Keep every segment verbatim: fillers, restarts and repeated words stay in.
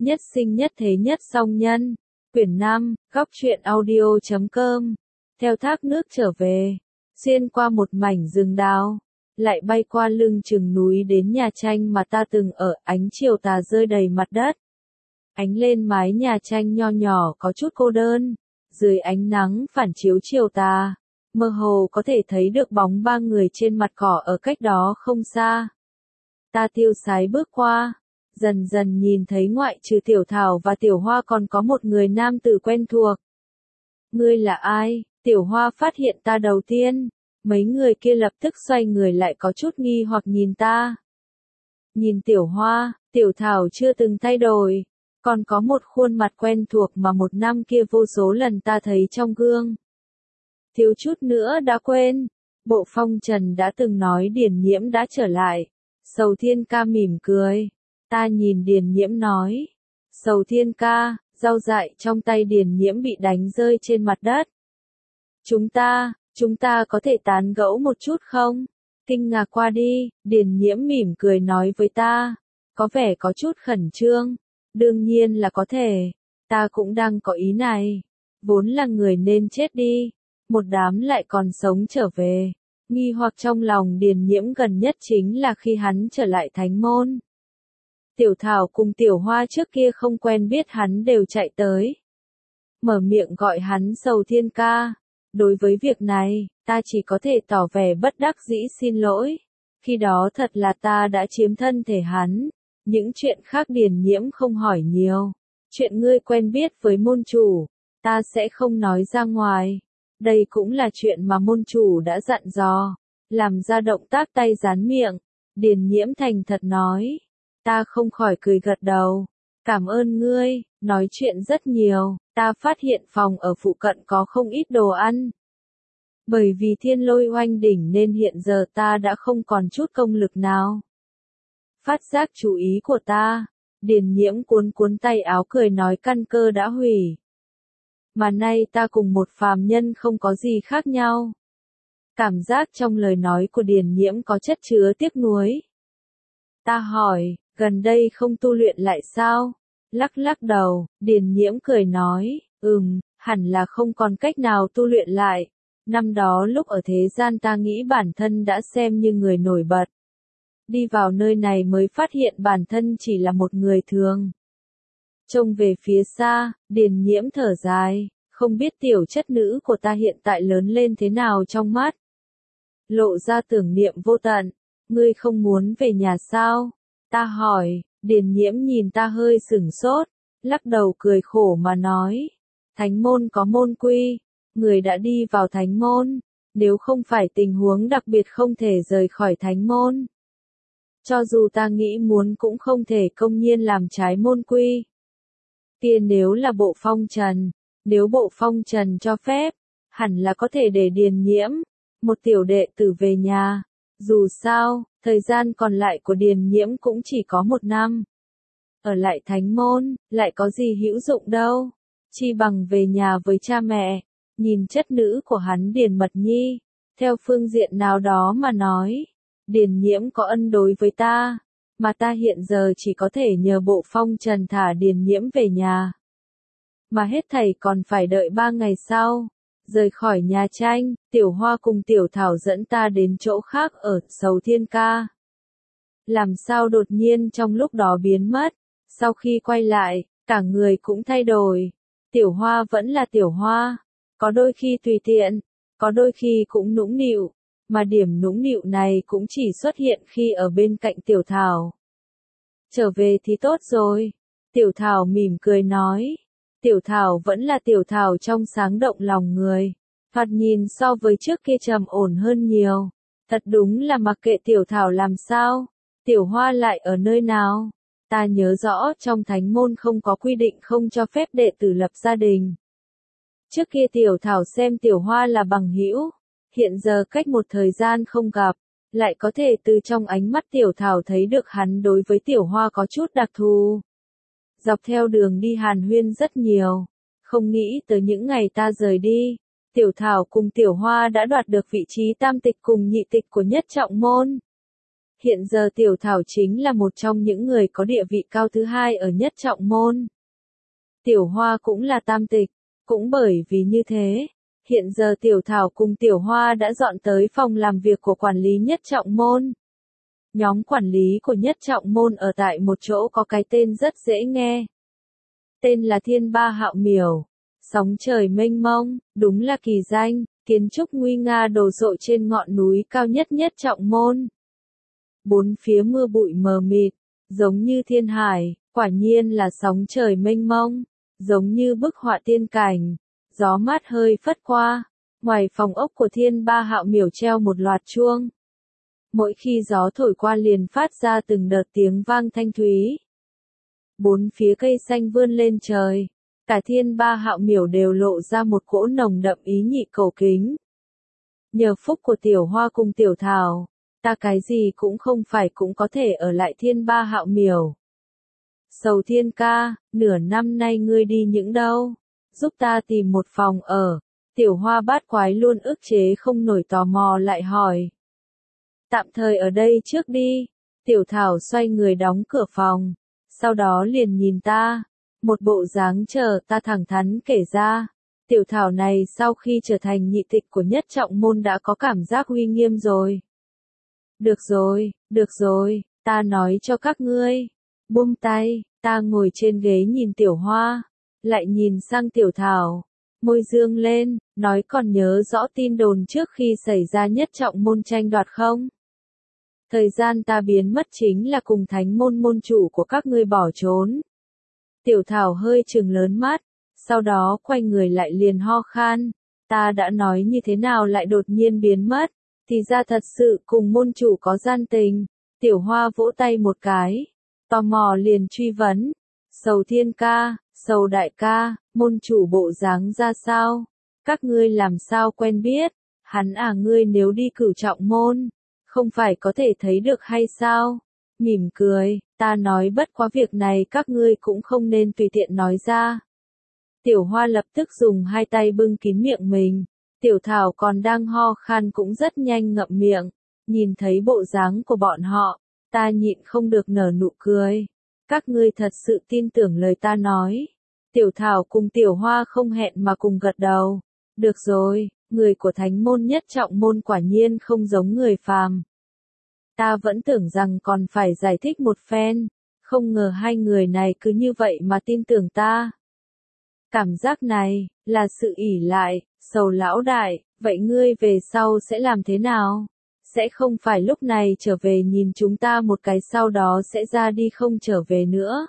Nhất sinh nhất thế nhất song nhân. Quyển năm, góc truyện audio chấm com. Theo thác nước trở về, xuyên qua một mảnh rừng đào, lại bay qua lưng chừng núi đến nhà tranh mà ta từng ở. Ánh chiều tà rơi đầy mặt đất, ánh lên mái nhà tranh nho nhỏ có chút cô đơn. Dưới ánh nắng phản chiếu chiều tà, mơ hồ có thể thấy được bóng ba người trên mặt cỏ ở cách đó không xa. Ta tiêu sái bước qua, dần dần nhìn thấy ngoại trừ Tiểu Thảo và Tiểu Hoa còn có một người nam tử quen thuộc. Ngươi là ai? Tiểu Hoa phát hiện ta đầu tiên, mấy người kia lập tức xoay người lại có chút nghi hoặc nhìn ta. Nhìn Tiểu Hoa, Tiểu Thảo chưa từng thay đổi, còn có một khuôn mặt quen thuộc mà một năm kia vô số lần ta thấy trong gương. Thiếu chút nữa đã quên, Bộ Phong Trần đã từng nói Điền Nhiễm đã trở lại. Sầu Thiên ca mỉm cười, ta nhìn Điền Nhiễm nói, Sầu Thiên ca, rau dại trong tay Điền Nhiễm bị đánh rơi trên mặt đất. Chúng ta, chúng ta có thể tán gẫu một chút không? Kinh ngạc qua đi, Điền Nhiễm mỉm cười nói với ta, có vẻ có chút khẩn trương. Đương nhiên là có thể, ta cũng đang có ý này. Vốn là người nên chết đi, một đám lại còn sống trở về. Nghi hoặc trong lòng Điền Nhiễm gần nhất chính là khi hắn trở lại Thánh Môn. Tiểu Thảo cùng Tiểu Hoa trước kia không quen biết hắn đều chạy tới, mở miệng gọi hắn Sầu Thiên ca. Đối với việc này, ta chỉ có thể tỏ vẻ bất đắc dĩ xin lỗi. Khi đó thật là ta đã chiếm thân thể hắn. Những chuyện khác Điền Nhiễm không hỏi nhiều. Chuyện ngươi quen biết với môn chủ, ta sẽ không nói ra ngoài. Đây cũng là chuyện mà môn chủ đã dặn dò. Làm ra động tác tay dán miệng. Điền Nhiễm thành thật nói. Ta không khỏi cười gật đầu. Cảm ơn ngươi, nói chuyện rất nhiều. Ta phát hiện phòng ở phụ cận có không ít đồ ăn. Bởi vì thiên lôi oanh đỉnh nên hiện giờ ta đã không còn chút công lực nào. Phát giác chú ý của ta, Điền Nhiễm cuốn cuốn tay áo cười nói căn cơ đã hủy. Mà nay ta cùng một phàm nhân không có gì khác nhau. Cảm giác trong lời nói của Điền Nhiễm có chất chứa tiếc nuối. Ta hỏi, gần đây không tu luyện lại sao? Lắc lắc đầu, Điền Nhiễm cười nói, ừm, hẳn là không còn cách nào tu luyện lại. Năm đó lúc ở thế gian ta nghĩ bản thân đã xem như người nổi bật. Đi vào nơi này mới phát hiện bản thân chỉ là một người thường. Trông về phía xa, Điền Nhiễm thở dài, không biết tiểu chất nữ của ta hiện tại lớn lên thế nào trong mắt. Lộ ra tưởng niệm vô tận, ngươi không muốn về nhà sao? Ta hỏi, Điền Nhiễm nhìn ta hơi sửng sốt, lắc đầu cười khổ mà nói. Thánh môn có môn quy, người đã đi vào thánh môn, nếu không phải tình huống đặc biệt không thể rời khỏi thánh môn. Cho dù ta nghĩ muốn cũng không thể công nhiên làm trái môn quy. Kia nếu là Bộ Phong Trần, nếu Bộ Phong Trần cho phép, hẳn là có thể để Điền Nhiễm, một tiểu đệ tử về nhà. Dù sao, thời gian còn lại của Điền Nhiễm cũng chỉ có một năm. Ở lại thánh môn, lại có gì hữu dụng đâu. Chi bằng về nhà với cha mẹ, nhìn chất nữ của hắn Điền Mật Nhi. Theo phương diện nào đó mà nói, Điền Nhiễm có ân đối với ta, mà ta hiện giờ chỉ có thể nhờ Bộ Phong Trần thả Điền Nhiễm về nhà. Mà hết thảy còn phải đợi ba ngày sau. Rời khỏi nhà tranh, Tiểu Hoa cùng Tiểu Thảo dẫn ta đến chỗ khác ở Sầu Thiên ca. Làm sao đột nhiên trong lúc đó biến mất, sau khi quay lại, cả người cũng thay đổi. Tiểu Hoa vẫn là Tiểu Hoa, có đôi khi tùy tiện, có đôi khi cũng nũng nịu, mà điểm nũng nịu này cũng chỉ xuất hiện khi ở bên cạnh Tiểu Thảo. Trở về thì tốt rồi, Tiểu Thảo mỉm cười nói. Tiểu Thảo vẫn là Tiểu Thảo trong sáng động lòng người, thoạt nhìn so với trước kia trầm ổn hơn nhiều. Thật đúng là mặc kệ Tiểu Thảo làm sao, Tiểu Hoa lại ở nơi nào. Ta nhớ rõ trong thánh môn không có quy định không cho phép đệ tử lập gia đình. Trước kia Tiểu Thảo xem Tiểu Hoa là bằng hữu, hiện giờ cách một thời gian không gặp, lại có thể từ trong ánh mắt Tiểu Thảo thấy được hắn đối với Tiểu Hoa có chút đặc thù. Dọc theo đường đi hàn huyên rất nhiều, không nghĩ tới những ngày ta rời đi, Tiểu Thảo cùng Tiểu Hoa đã đoạt được vị trí tam tịch cùng nhị tịch của nhất trọng môn. Hiện giờ Tiểu Thảo chính là một trong những người có địa vị cao thứ hai ở Nhất Trọng Môn. Tiểu Hoa cũng là tam tịch, cũng bởi vì như thế, hiện giờ Tiểu Thảo cùng Tiểu Hoa đã dọn tới phòng làm việc của quản lý Nhất Trọng Môn. Nhóm quản lý của Nhất Trọng Môn ở tại một chỗ có cái tên rất dễ nghe. Tên là Thiên Ba Hạo Miểu. Sóng trời mênh mông, đúng là kỳ danh, kiến trúc nguy nga đồ sộ trên ngọn núi cao nhất Nhất Trọng Môn. Bốn phía mưa bụi mờ mịt, giống như thiên hải, quả nhiên là sóng trời mênh mông, giống như bức họa tiên cảnh. Gió mát hơi phất qua, ngoài phòng ốc của Thiên Ba Hạo Miểu treo một loạt chuông. Mỗi khi gió thổi qua liền phát ra từng đợt tiếng vang thanh thúy. Bốn phía cây xanh vươn lên trời, cả Thiên Ba Hạo Miểu đều lộ ra một cỗ nồng đậm ý nhị cầu kính. Nhờ phúc của Tiểu Hoa cùng Tiểu Thảo, ta cái gì cũng không phải cũng có thể ở lại Thiên Ba Hạo Miểu. Sầu Thiên ca, nửa năm nay ngươi đi những đâu? Giúp ta tìm một phòng ở. Tiểu Hoa bát quái luôn ức chế không nổi tò mò lại hỏi. Tạm thời ở đây trước đi. Tiểu Thảo xoay người đóng cửa phòng. Sau đó liền nhìn ta. Một bộ dáng chờ ta thẳng thắn kể ra. Tiểu Thảo này sau khi trở thành nhị tịch của Nhất Trọng Môn đã có cảm giác uy nghiêm rồi. Được rồi, được rồi, ta nói cho các ngươi. Buông tay, ta ngồi trên ghế nhìn Tiểu Hoa. Lại nhìn sang Tiểu Thảo, môi dương lên, nói còn nhớ rõ tin đồn trước khi xảy ra Nhất Trọng Môn tranh đoạt không? Thời gian ta biến mất chính là cùng thánh môn môn chủ của các ngươi bỏ trốn. Tiểu Thảo hơi trừng lớn mắt, sau đó quay người lại liền ho khan. Ta đã nói như thế nào lại đột nhiên biến mất, thì ra thật sự cùng môn chủ có gian tình. Tiểu Hoa vỗ tay một cái, tò mò liền truy vấn. Sầu Thiên ca, Sầu đại ca, môn chủ bộ dáng ra sao? Các ngươi làm sao quen biết? Hắn à, ngươi nếu đi Cửu Trọng Môn, không phải có thể thấy được hay sao? Mỉm cười, ta nói bất quá việc này các ngươi cũng không nên tùy tiện nói ra. Tiểu Hoa lập tức dùng hai tay bưng kín miệng mình. Tiểu Thảo còn đang ho khan cũng rất nhanh ngậm miệng. Nhìn thấy bộ dáng của bọn họ, ta nhịn không được nở nụ cười. Các ngươi thật sự tin tưởng lời ta nói. Tiểu Thảo cùng Tiểu Hoa không hẹn mà cùng gật đầu. Được rồi, người của thánh môn Nhất Trọng Môn quả nhiên không giống người phàm. Ta vẫn tưởng rằng còn phải giải thích một phen, không ngờ hai người này cứ như vậy mà tin tưởng ta. Cảm giác này, là sự ỷ lại. Sầu lão đại, vậy ngươi về sau sẽ làm thế nào? Sẽ không phải lúc này trở về nhìn chúng ta một cái sau đó sẽ ra đi không trở về nữa.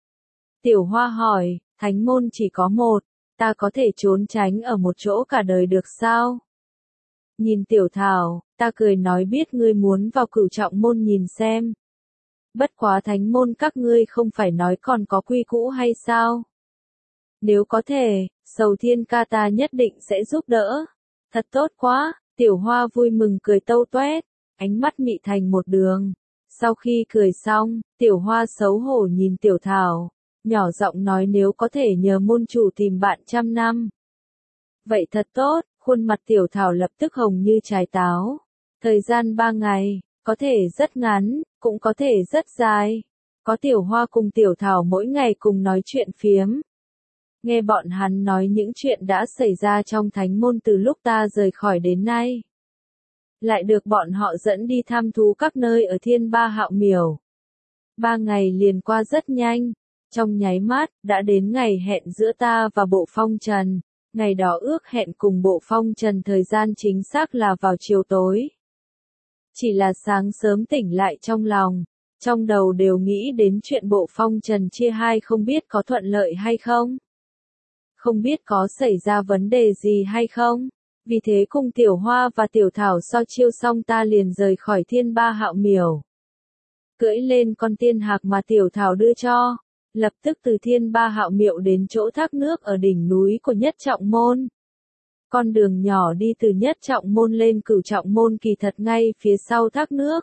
Tiểu Hoa hỏi, thánh môn chỉ có một, ta có thể trốn tránh ở một chỗ cả đời được sao? Nhìn Tiểu Thảo, ta cười nói biết ngươi muốn vào Cửu Trọng Môn nhìn xem. Bất quá thánh môn các ngươi không phải nói còn có quy cũ hay sao? Nếu có thể, Sầu Thiên ca ta nhất định sẽ giúp đỡ. Thật tốt quá, Tiểu Hoa vui mừng cười tâu toét, ánh mắt mị thành một đường. Sau khi cười xong, Tiểu Hoa xấu hổ nhìn Tiểu Thảo, nhỏ giọng nói nếu có thể nhờ môn chủ tìm bạn trăm năm. Vậy thật tốt, khuôn mặt Tiểu Thảo lập tức hồng như trái táo. Thời gian ba ngày, có thể rất ngắn, cũng có thể rất dài. Có Tiểu Hoa cùng Tiểu Thảo mỗi ngày cùng nói chuyện phiếm. Nghe bọn hắn nói những chuyện đã xảy ra trong thánh môn từ lúc ta rời khỏi đến nay. Lại được bọn họ dẫn đi thăm thú các nơi ở Thiên Ba Hạo Miểu. Ba ngày liền qua rất nhanh, trong nháy mắt, đã đến ngày hẹn giữa ta và Bộ Phong Trần. Ngày đó ước hẹn cùng Bộ Phong Trần thời gian chính xác là vào chiều tối. Chỉ là sáng sớm tỉnh lại trong lòng, trong đầu đều nghĩ đến chuyện Bộ Phong Trần chia hai không biết có thuận lợi hay không. Không biết có xảy ra vấn đề gì hay không. Vì thế cùng Tiểu Hoa và Tiểu Thảo so chiêu xong ta liền rời khỏi Thiên Ba Hạo Miểu. Cưỡi lên con tiên hạc mà Tiểu Thảo đưa cho, lập tức từ Thiên Ba Hạo Miểu đến chỗ thác nước ở đỉnh núi của Nhất Trọng Môn. Con đường nhỏ đi từ Nhất Trọng Môn lên Cửu Trọng Môn kỳ thật ngay phía sau thác nước.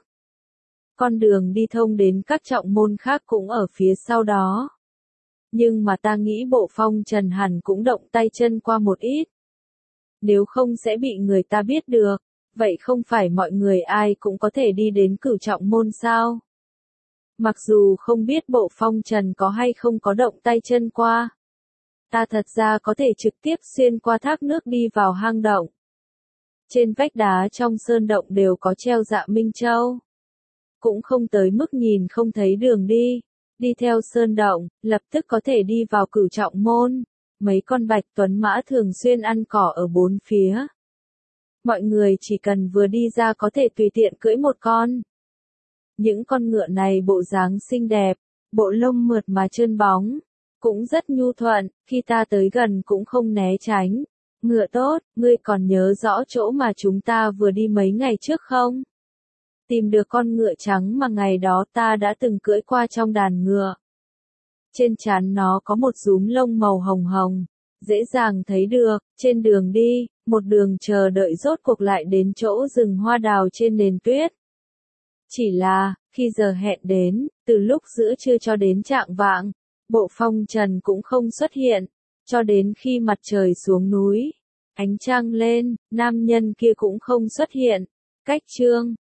Con đường đi thông đến các trọng môn khác cũng ở phía sau đó. Nhưng mà ta nghĩ Bộ Phong Trần hẳn cũng động tay chân qua một ít. Nếu không sẽ bị người ta biết được. Vậy không phải mọi người ai cũng có thể đi đến Cửu Trọng Môn sao? Mặc dù không biết Bộ Phong Trần có hay không có động tay chân qua. Ta thật ra có thể trực tiếp xuyên qua thác nước đi vào hang động. Trên vách đá trong sơn động đều có treo Dạ Minh Châu. Cũng không tới mức nhìn không thấy đường đi. Đi theo sơn động, lập tức có thể đi vào Cửu Trọng Môn. Mấy con bạch tuấn mã thường xuyên ăn cỏ ở bốn phía. Mọi người chỉ cần vừa đi ra có thể tùy tiện cưỡi một con. Những con ngựa này bộ dáng xinh đẹp, bộ lông mượt mà trơn bóng, cũng rất nhu thuận, khi ta tới gần cũng không né tránh. Ngựa tốt, ngươi còn nhớ rõ chỗ mà chúng ta vừa đi mấy ngày trước không? Tìm được con ngựa trắng mà ngày đó ta đã từng cưỡi qua trong đàn ngựa. Trên trán nó có một rúm lông màu hồng hồng, dễ dàng thấy được. Trên đường đi, một đường chờ đợi rốt cuộc lại đến chỗ rừng hoa đào trên nền tuyết. Chỉ là, khi giờ hẹn đến, từ lúc giữa trưa cho đến chạng vạng, Bộ Phong Trần cũng không xuất hiện, cho đến khi mặt trời xuống núi, ánh trăng lên, nam nhân kia cũng không xuất hiện. Cách chương